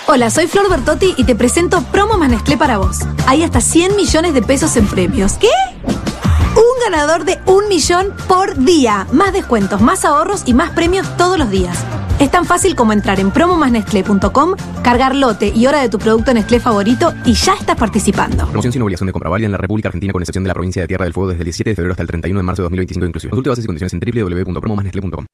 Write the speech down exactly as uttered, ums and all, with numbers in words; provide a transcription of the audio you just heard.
Hola, soy Flor Bertotti y te presento Promo más Nestlé para vos. Hay hasta cien millones de pesos en premios. ¿Qué? Un ganador de un millón por día. Más descuentos, más ahorros y más premios todos los días. Es tan fácil como entrar en promo más nestlé punto com, cargar lote y hora de tu producto Nestlé favorito y ya estás participando. Promoción sin obligación de compra válida en la República Argentina con excepción de la provincia de Tierra del Fuego desde el diecisiete de febrero hasta el treinta y uno de marzo de dos mil veinticinco inclusive. Consulte bases y condiciones en doble u doble u doble u punto promo más nestlé punto com.